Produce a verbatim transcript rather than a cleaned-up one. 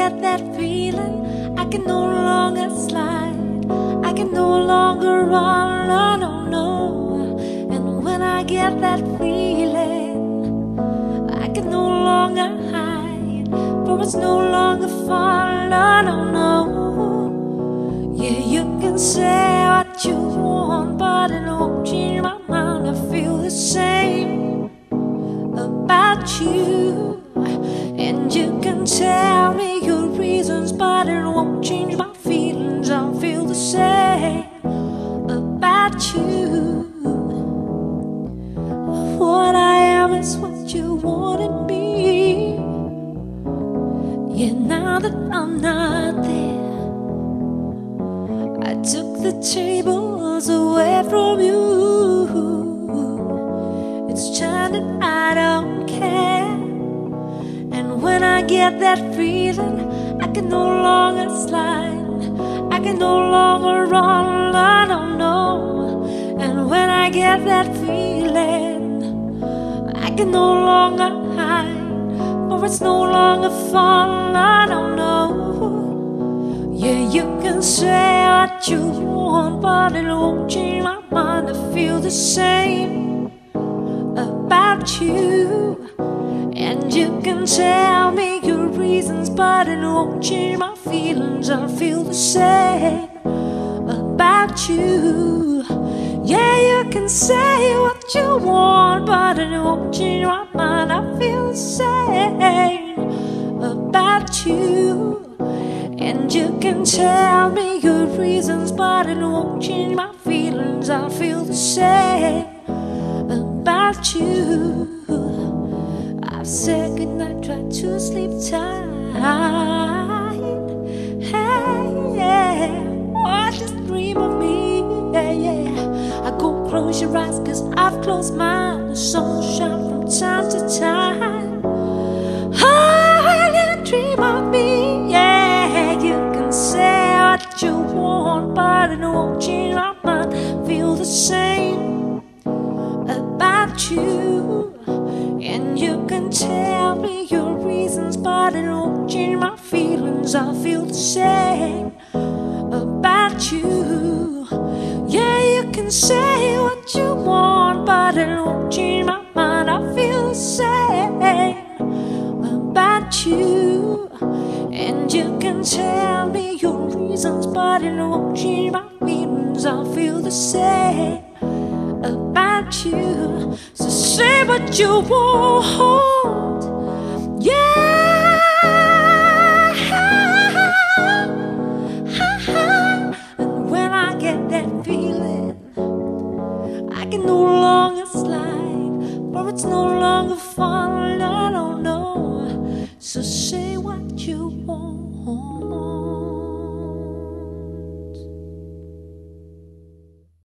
get that feeling, I can no longer slide, I can no longer run, no, no, no. And when I get that feeling, I can no longer hide, for it's no longer fun, no, no, no. Yeah, you can say what you want, but it won't change my mind. I feel the same about you. And you can tell me your reasons, but it won't change my feelings. I feel the same about you. What I am is what you wanted me. Yeah, now that I'm not there, I took the tables away from you. It's time that I don't care. And when I get that feeling, I can no longer slide, I can no longer run, I don't know. And when I get that feeling, I can no longer hide, for it's no longer fun, I don't know. Yeah, you can say what you want, but it won't change my mind. I feel the same about you. And you can tell me your reasons, but it won't change my feelings. I feel the same about you. Yeah, you can say what you want, but it won't change my mind. I feel the same about you. And you can tell me your reasons, but it won't change my feelings. I feel the same about you. I said goodnight, tried to sleep tight. Hey, yeah, oh, just dream of me. Yeah, yeah. I go close your eyes, cause I've closed mine. The sun will shine from time to time. Oh, you dream of me. Yeah, you can say what you want, but it won't change my mind. Feel the same about you. And you can tell me your reasons, but it won't change my feelings. I feel the same about you. Yeah, you can say what you want, but it won't change my mind. I feel the same about you. And you can tell me your reasons, but it won't change my feelings. I feel the same about you. So say what you want, yeah. And when I get that feeling, I can no longer slide, for it's no longer fun, no, no.